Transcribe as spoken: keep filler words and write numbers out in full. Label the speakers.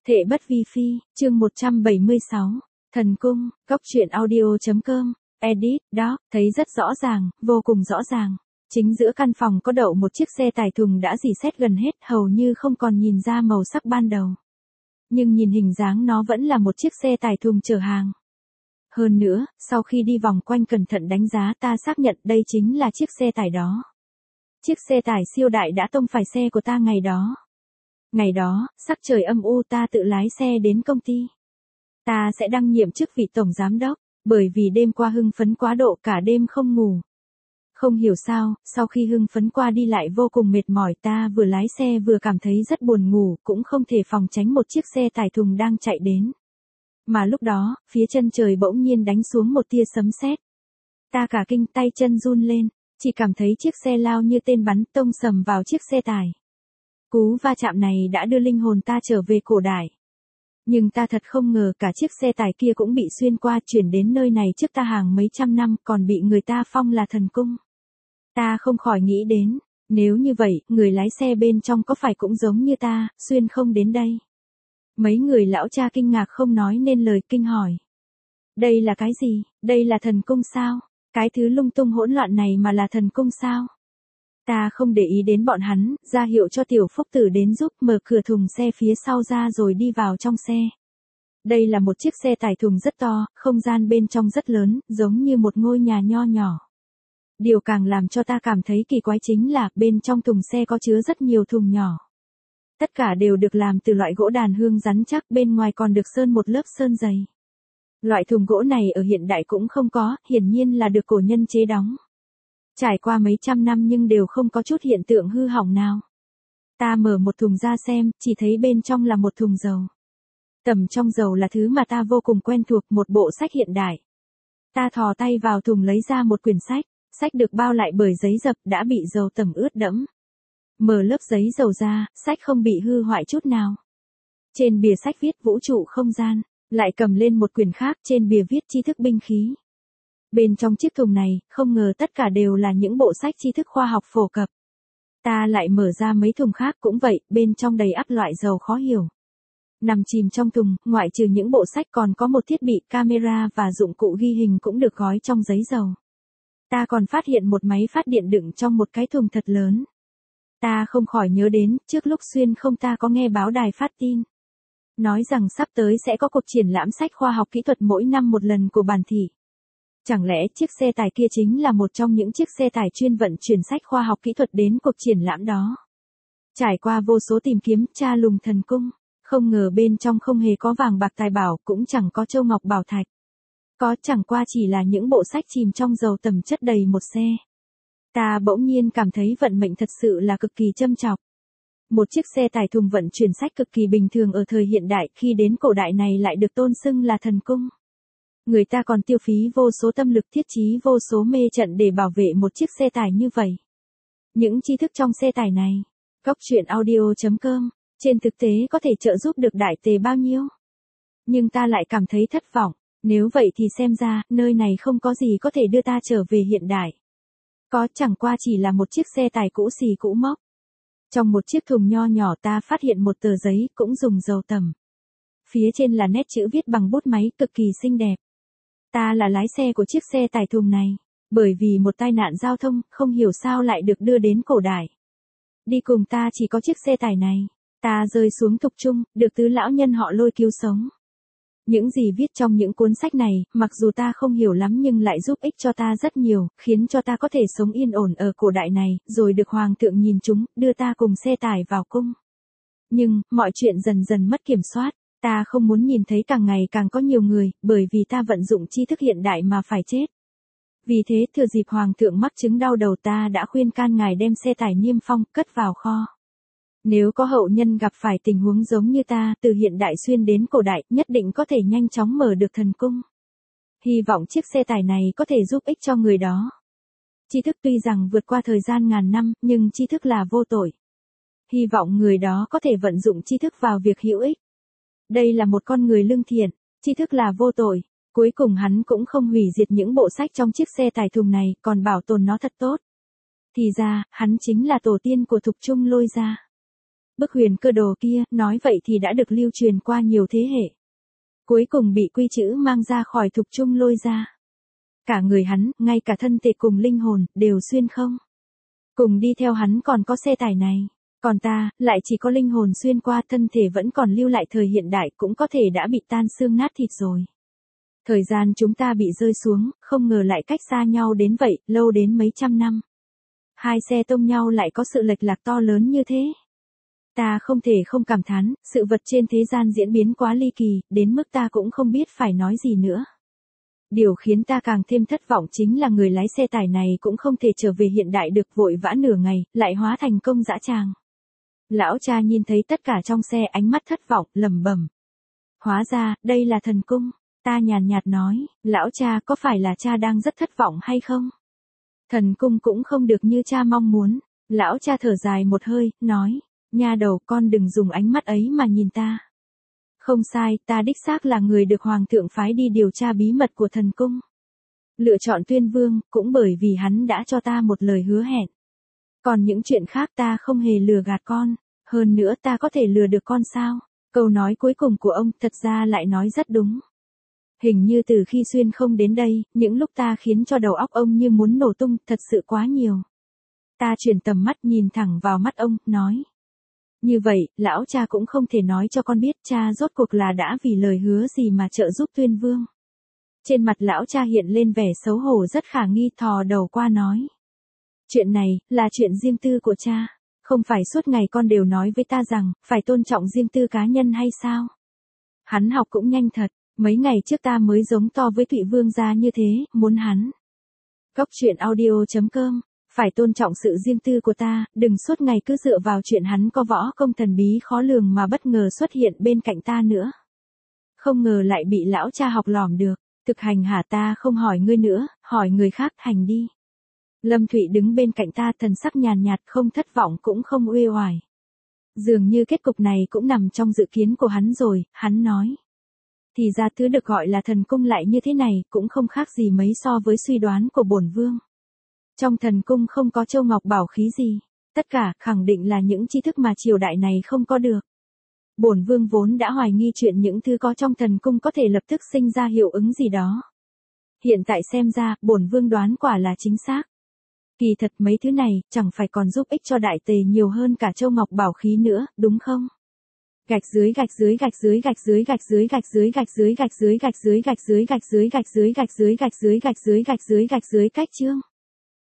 Speaker 1: Thệ bất vi phi, chương một trăm bảy mươi sáu, Thần Cung, Cốc truyện audio.com, edit, đó, thấy rất rõ ràng, vô cùng rõ ràng. Chính giữa căn phòng có đậu một chiếc xe tải thùng đã rỉ sét gần hết, hầu như không còn nhìn ra màu sắc ban đầu. Nhưng nhìn hình dáng nó vẫn là một chiếc xe tải thùng chở hàng. Hơn nữa, sau khi đi vòng quanh cẩn thận đánh giá ta xác nhận đây chính là chiếc xe tải đó. Chiếc xe tải siêu đại đã tông phải xe của ta ngày đó. Ngày đó, sắc trời âm u ta tự lái xe đến công ty. Ta sẽ đăng nhiệm chức vị tổng giám đốc, bởi vì đêm qua hưng phấn quá độ cả đêm không ngủ. Không hiểu sao, sau khi hưng phấn qua đi lại vô cùng mệt mỏi ta vừa lái xe vừa cảm thấy rất buồn ngủ cũng không thể phòng tránh một chiếc xe tải thùng đang chạy đến. Mà lúc đó, phía chân trời bỗng nhiên đánh xuống một tia sấm sét. Ta cả kinh tay chân run lên, chỉ cảm thấy chiếc xe lao như tên bắn tông sầm vào chiếc xe tải. Cú va chạm này đã đưa linh hồn ta trở về cổ đại. Nhưng ta thật không ngờ cả chiếc xe tải kia cũng bị xuyên qua chuyển đến nơi này trước ta hàng mấy trăm năm còn bị người ta phong là thần cung. Ta không khỏi nghĩ đến, nếu như vậy, người lái xe bên trong có phải cũng giống như ta, xuyên không đến đây. Mấy người lão cha kinh ngạc không nói nên lời kinh hỏi. Đây là cái gì, đây là thần cung sao? Cái thứ lung tung hỗn loạn này mà là thần cung sao? Ta không để ý đến bọn hắn, ra hiệu cho tiểu phúc tử đến giúp mở cửa thùng xe phía sau ra rồi đi vào trong xe. Đây là một chiếc xe tải thùng rất to, không gian bên trong rất lớn, giống như một ngôi nhà nho nhỏ. Điều càng làm cho ta cảm thấy kỳ quái chính là bên trong thùng xe có chứa rất nhiều thùng nhỏ. Tất cả đều được làm từ loại gỗ đàn hương rắn chắc, bên ngoài còn được sơn một lớp sơn dày. Loại thùng gỗ này ở hiện đại cũng không có, hiển nhiên là được cổ nhân chế đóng. Trải qua mấy trăm năm nhưng đều không có chút hiện tượng hư hỏng nào. Ta mở một thùng ra xem, chỉ thấy bên trong là một thùng dầu. Tầm trong dầu là thứ mà ta vô cùng quen thuộc, một bộ sách hiện đại. Ta thò tay vào thùng lấy ra một quyển sách, sách được bao lại bởi giấy dập đã bị dầu tẩm ướt đẫm. Mở lớp giấy dầu ra, sách không bị hư hoại chút nào. Trên bìa sách viết vũ trụ không gian, lại cầm lên một quyển khác trên bìa viết tri thức binh khí. Bên trong chiếc thùng này, không ngờ tất cả đều là những bộ sách tri thức khoa học phổ cập. Ta lại mở ra mấy thùng khác cũng vậy, bên trong đầy ắp loại dầu khó hiểu. Nằm chìm trong thùng, ngoại trừ những bộ sách còn có một thiết bị camera và dụng cụ ghi hình cũng được gói trong giấy dầu. Ta còn phát hiện một máy phát điện đựng trong một cái thùng thật lớn. Ta không khỏi nhớ đến, trước lúc xuyên không ta có nghe báo đài phát tin. Nói rằng sắp tới sẽ có cuộc triển lãm sách khoa học kỹ thuật mỗi năm một lần của bản thị. Chẳng lẽ chiếc xe tải kia chính là một trong những chiếc xe tải chuyên vận chuyển sách khoa học kỹ thuật đến cuộc triển lãm đó? Trải qua vô số tìm kiếm, tra lùng thần cung, không ngờ bên trong không hề có vàng bạc tài bảo, cũng chẳng có châu ngọc bảo thạch. Có chẳng qua chỉ là những bộ sách chìm trong dầu tẩm chất đầy một xe. Ta bỗng nhiên cảm thấy vận mệnh thật sự là cực kỳ châm chọc. Một chiếc xe tải thùng vận chuyển sách cực kỳ bình thường ở thời hiện đại khi đến cổ đại này lại được tôn xưng là thần cung. Người ta còn tiêu phí vô số tâm lực thiết trí vô số mê trận để bảo vệ một chiếc xe tải như vậy. Những tri thức trong xe tải này, Cốc truyện audio.com, trên thực tế có thể trợ giúp được đại tề bao nhiêu. Nhưng ta lại cảm thấy thất vọng, nếu vậy thì xem ra, nơi này không có gì có thể đưa ta trở về hiện đại. Có chẳng qua chỉ là một chiếc xe tải cũ xì cũ mốc. Trong một chiếc thùng nho nhỏ ta phát hiện một tờ giấy cũng dùng dầu tẩm. Phía trên là nét chữ viết bằng bút máy cực kỳ xinh đẹp. Ta là lái xe của chiếc xe tải thùng này, bởi vì một tai nạn giao thông, không hiểu sao lại được đưa đến cổ đại. Đi cùng ta chỉ có chiếc xe tải này, ta rơi xuống thục trung, được tứ lão nhân họ Lôi cứu sống. Những gì viết trong những cuốn sách này, mặc dù ta không hiểu lắm nhưng lại giúp ích cho ta rất nhiều, khiến cho ta có thể sống yên ổn ở cổ đại này, rồi được hoàng thượng nhìn chúng, đưa ta cùng xe tải vào cung. Nhưng, mọi chuyện dần dần mất kiểm soát. Ta không muốn nhìn thấy càng ngày càng có nhiều người, bởi vì ta vận dụng tri thức hiện đại mà phải chết. Vì thế thừa dịp hoàng thượng mắc chứng đau đầu ta đã khuyên can ngài đem xe tải niêm phong, cất vào kho. Nếu có hậu nhân gặp phải tình huống giống như ta, từ hiện đại xuyên đến cổ đại, nhất định có thể nhanh chóng mở được thần cung. Hy vọng chiếc xe tải này có thể giúp ích cho người đó. Tri thức tuy rằng vượt qua thời gian ngàn năm, nhưng tri thức là vô tội. Hy vọng người đó có thể vận dụng tri thức vào việc hữu ích. Đây là một con người lương thiện, tri thức là vô tội. Cuối cùng hắn cũng không hủy diệt những bộ sách trong chiếc xe tải thùng này, còn bảo tồn nó thật tốt. Thì ra, hắn chính là tổ tiên của Thục Trung Lôi gia. Bức huyền cơ đồ kia, nói vậy thì đã được lưu truyền qua nhiều thế hệ. Cuối cùng bị quy chữ mang ra khỏi thục trung lôi ra. Cả người hắn, ngay cả thân thể cùng linh hồn, đều xuyên không. Cùng đi theo hắn còn có xe tải này. Còn ta, lại chỉ có linh hồn xuyên qua, thân thể vẫn còn lưu lại thời hiện đại, cũng có thể đã bị tan xương nát thịt rồi. Thời gian chúng ta bị rơi xuống, không ngờ lại cách xa nhau đến vậy, lâu đến mấy trăm năm. Hai xe tông nhau lại có sự lệch lạc to lớn như thế. Ta không thể không cảm thán, sự vật trên thế gian diễn biến quá ly kỳ, đến mức ta cũng không biết phải nói gì nữa. Điều khiến ta càng thêm thất vọng chính là người lái xe tải này cũng không thể trở về hiện đại được, vội vã nửa ngày, lại hóa thành công dã tràng. Lão cha nhìn thấy tất cả trong xe, ánh mắt thất vọng, lẩm bẩm. Hóa ra, đây là thần cung. Ta nhàn nhạt nói, lão cha, có phải là cha đang rất thất vọng hay không? Thần cung cũng không được như cha mong muốn. Lão cha thở dài một hơi, nói, nha đầu, con đừng dùng ánh mắt ấy mà nhìn ta. Không sai, ta đích xác là người được hoàng thượng phái đi điều tra bí mật của thần cung. Lựa chọn Tuyên Vương, cũng bởi vì hắn đã cho ta một lời hứa hẹn. Còn những chuyện khác ta không hề lừa gạt con, hơn nữa ta có thể lừa được con sao? Câu nói cuối cùng của ông thật ra lại nói rất đúng. Hình như từ khi xuyên không đến đây, những lúc ta khiến cho đầu óc ông như muốn nổ tung, thật sự quá nhiều. Ta chuyển tầm mắt nhìn thẳng vào mắt ông, nói. Như vậy, lão cha cũng không thể nói cho con biết cha rốt cuộc là đã vì lời hứa gì mà trợ giúp Tuyên Vương. Trên mặt lão cha hiện lên vẻ xấu hổ rất khả nghi, thò đầu qua nói. Chuyện này, là chuyện riêng tư của cha. Không phải suốt ngày con đều nói với ta rằng, phải tôn trọng riêng tư cá nhân hay sao? Hắn học cũng nhanh thật, mấy ngày trước ta mới giống to với Thụy Vương gia như thế, muốn hắn. Góc truyện audio chấm com, phải tôn trọng sự riêng tư của ta, đừng suốt ngày cứ dựa vào chuyện hắn có võ công thần bí khó lường mà bất ngờ xuất hiện bên cạnh ta nữa. Không ngờ lại bị lão cha học lỏm được, thực hành hả? Ta không hỏi ngươi nữa, hỏi người khác, hành đi. Lâm Thụy đứng bên cạnh ta, thần sắc nhàn nhạt, không thất vọng cũng không uể oải. Dường như kết cục này cũng nằm trong dự kiến của hắn rồi, hắn nói. Thì ra thứ được gọi là thần cung lại như thế này, cũng không khác gì mấy so với suy đoán của bổn vương. Trong thần cung không có châu ngọc bảo khí gì, tất cả khẳng định là những tri thức mà triều đại này không có được. Bổn vương vốn đã hoài nghi chuyện những thứ có trong thần cung có thể lập tức sinh ra hiệu ứng gì đó. Hiện tại xem ra, bổn vương đoán quả là chính xác. Kỳ thật mấy thứ này, chẳng phải còn giúp ích cho đại tề nhiều hơn cả châu ngọc bảo khí nữa, đúng không? Gạch dưới gạch dưới gạch dưới gạch dưới gạch dưới gạch dưới gạch dưới gạch dưới gạch dưới gạch dưới gạch dưới gạch dưới gạch dưới gạch dưới gạch dưới gạch dưới gạch dưới cách chương.